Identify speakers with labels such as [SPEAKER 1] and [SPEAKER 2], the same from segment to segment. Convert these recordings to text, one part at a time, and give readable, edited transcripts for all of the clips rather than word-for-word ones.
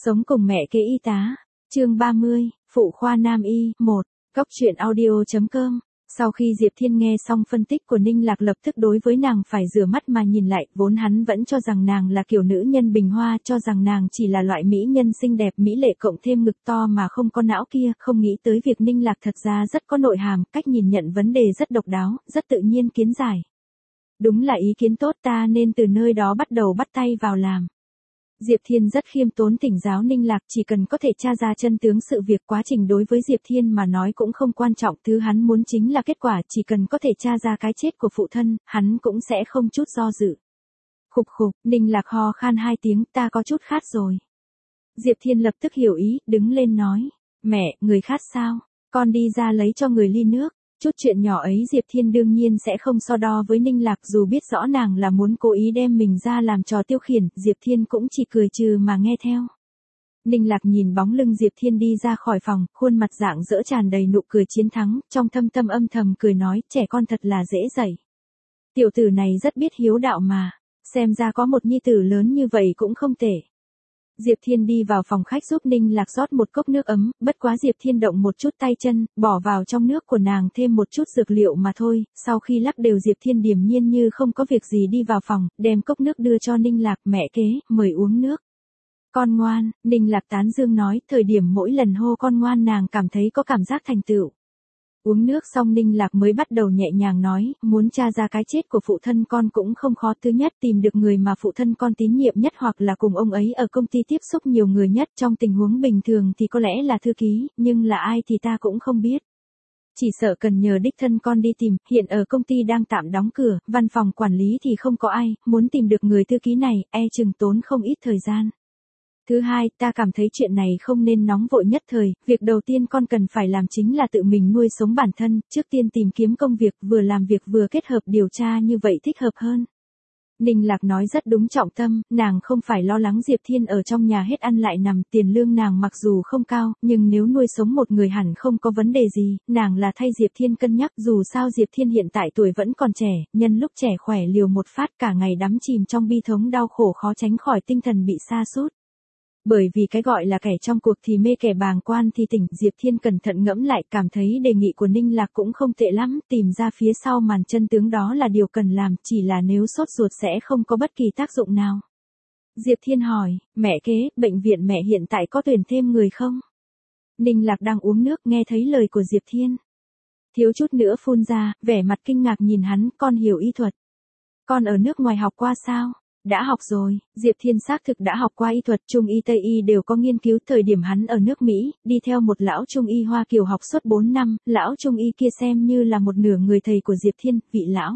[SPEAKER 1] Sống cùng mẹ kế y tá. Chương 30, phụ khoa nam y, 1. Góc truyện audio.com. Sau khi Diệp Thiên nghe xong phân tích của Ninh Lạc lập tức đối với nàng phải rửa mắt mà nhìn lại, vốn hắn vẫn cho rằng nàng là kiểu nữ nhân bình hoa, cho rằng nàng chỉ là loại mỹ nhân xinh đẹp mỹ lệ cộng thêm ngực to mà không có não kia, không nghĩ tới việc Ninh Lạc thật ra rất có nội hàm, cách nhìn nhận vấn đề rất độc đáo, rất tự nhiên kiến giải. Đúng là ý kiến tốt, ta nên từ nơi đó bắt đầu bắt tay vào làm. Diệp Thiên rất khiêm tốn thỉnh giáo Ninh Lạc, chỉ cần có thể tra ra chân tướng sự việc, quá trình đối với Diệp Thiên mà nói cũng không quan trọng, thứ hắn muốn chính là kết quả, chỉ cần có thể tra ra cái chết của phụ thân, hắn cũng sẽ không chút do dự. Khục khục, Ninh Lạc ho khan 2 tiếng, ta có chút khát rồi. Diệp Thiên lập tức hiểu ý, đứng lên nói, mẹ, người khát sao? Con đi ra lấy cho người ly nước. Chút chuyện nhỏ ấy Diệp Thiên đương nhiên sẽ không so đo với Ninh Lạc, dù biết rõ nàng là muốn cố ý đem mình ra làm trò tiêu khiển, Diệp Thiên cũng chỉ cười trừ mà nghe theo. Ninh Lạc nhìn bóng lưng Diệp Thiên đi ra khỏi phòng, khuôn mặt rạng rỡ tràn đầy nụ cười chiến thắng, trong thâm tâm âm thầm cười nói, trẻ con thật là dễ dạy. Tiểu tử này rất biết hiếu đạo mà, xem ra có một nhi tử lớn như vậy cũng không tệ. Diệp Thiên đi vào phòng khách giúp Ninh Lạc rót một cốc nước ấm, bất quá Diệp Thiên động một chút tay chân, bỏ vào trong nước của nàng thêm một chút dược liệu mà thôi, sau khi lắc đều Diệp Thiên điềm nhiên như không có việc gì đi vào phòng, đem cốc nước đưa cho Ninh Lạc, mẹ kế, mời uống nước. Con ngoan, Ninh Lạc tán dương nói, thời điểm mỗi lần hô con ngoan nàng cảm thấy có cảm giác thành tựu. Uống nước xong Ninh Lạc mới bắt đầu nhẹ nhàng nói, muốn tra ra cái chết của phụ thân con cũng không khó, thứ nhất tìm được người mà phụ thân con tín nhiệm nhất hoặc là cùng ông ấy ở công ty tiếp xúc nhiều người nhất, trong tình huống bình thường thì có lẽ là thư ký, nhưng là ai thì ta cũng không biết. Chỉ sợ cần nhờ đích thân con đi tìm, hiện ở công ty đang tạm đóng cửa, văn phòng quản lý thì không có ai, muốn tìm được người thư ký này, chừng tốn không ít thời gian. Thứ hai, ta cảm thấy chuyện này không nên nóng vội nhất thời, việc đầu tiên con cần phải làm chính là tự mình nuôi sống bản thân, trước tiên tìm kiếm công việc, vừa làm việc vừa kết hợp điều tra như vậy thích hợp hơn. Ninh Lạc nói rất đúng trọng tâm, nàng không phải lo lắng Diệp Thiên ở trong nhà hết ăn lại nằm, tiền lương nàng mặc dù không cao, nhưng nếu nuôi sống một người hẳn không có vấn đề gì, nàng là thay Diệp Thiên cân nhắc, dù sao Diệp Thiên hiện tại tuổi vẫn còn trẻ, nhân lúc trẻ khỏe liều một phát, cả ngày đắm chìm trong bi thống đau khổ khó tránh khỏi tinh thần bị sa sút. Bởi vì cái gọi là kẻ trong cuộc thì mê kẻ bàng quan thì tỉnh, Diệp Thiên cẩn thận ngẫm lại, cảm thấy đề nghị của Ninh Lạc cũng không tệ lắm, tìm ra phía sau màn chân tướng đó là điều cần làm, chỉ là nếu sốt ruột sẽ không có bất kỳ tác dụng nào. Diệp Thiên hỏi, mẹ kế, bệnh viện mẹ hiện tại có tuyển thêm người không? Ninh Lạc đang uống nước nghe thấy lời của Diệp Thiên. Thiếu chút nữa phun ra, vẻ mặt kinh ngạc nhìn hắn, con hiểu y thuật. Con ở nước ngoài học qua sao? Đã học rồi, Diệp Thiên xác thực đã học qua y thuật, Trung y Tây y đều có nghiên cứu, thời điểm hắn ở nước Mỹ, đi theo một lão Trung y Hoa Kiều học suốt 4 năm, lão Trung y kia xem như là một nửa người thầy của Diệp Thiên, vị lão.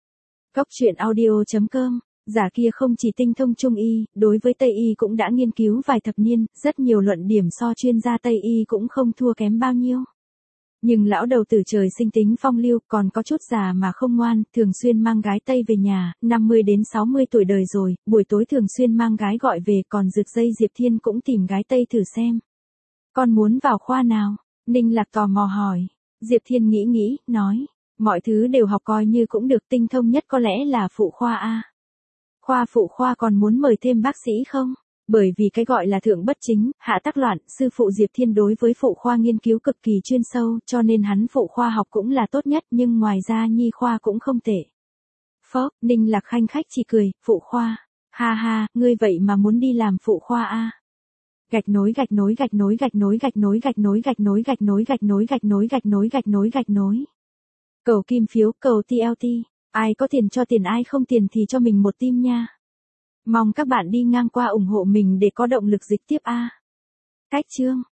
[SPEAKER 1] Góc truyện audio.com, giả kia không chỉ tinh thông Trung y, đối với Tây y cũng đã nghiên cứu vài thập niên, rất nhiều luận điểm so chuyên gia Tây y cũng không thua kém bao nhiêu. Nhưng lão đầu tử trời sinh tính phong lưu, còn có chút già mà không ngoan, thường xuyên mang gái Tây về nhà, 50 đến 60 tuổi đời rồi, buổi tối thường xuyên mang gái gọi về, còn rực dây Diệp Thiên cũng tìm gái Tây thử xem. Con muốn vào khoa nào? Ninh Lạc tò mò hỏi. Diệp Thiên nghĩ nghĩ, nói, mọi thứ đều học coi như cũng được, tinh thông nhất có lẽ là phụ khoa A. Khoa phụ khoa còn muốn mời thêm bác sĩ không? Bởi vì cái gọi là thượng bất chính, hạ tắc loạn, sư phụ Diệp Thiên đối với phụ khoa nghiên cứu cực kỳ chuyên sâu, cho nên hắn phụ khoa học cũng là tốt nhất, nhưng ngoài ra nhi khoa cũng không tệ. Phó, Ninh Lạc khanh khách chỉ cười, phụ khoa. Ha ha, ngươi vậy mà muốn đi làm phụ khoa a? Gạch nối gạch nối gạch nối gạch nối gạch nối gạch nối gạch nối gạch nối gạch nối gạch nối gạch nối gạch nối gạch nối. Cầu kim phiếu, cầu TLT, ai có tiền cho tiền, ai không tiền thì cho mình một tim nha. Mong các bạn đi ngang qua ủng hộ mình để có động lực dịch tiếp a. Cách chương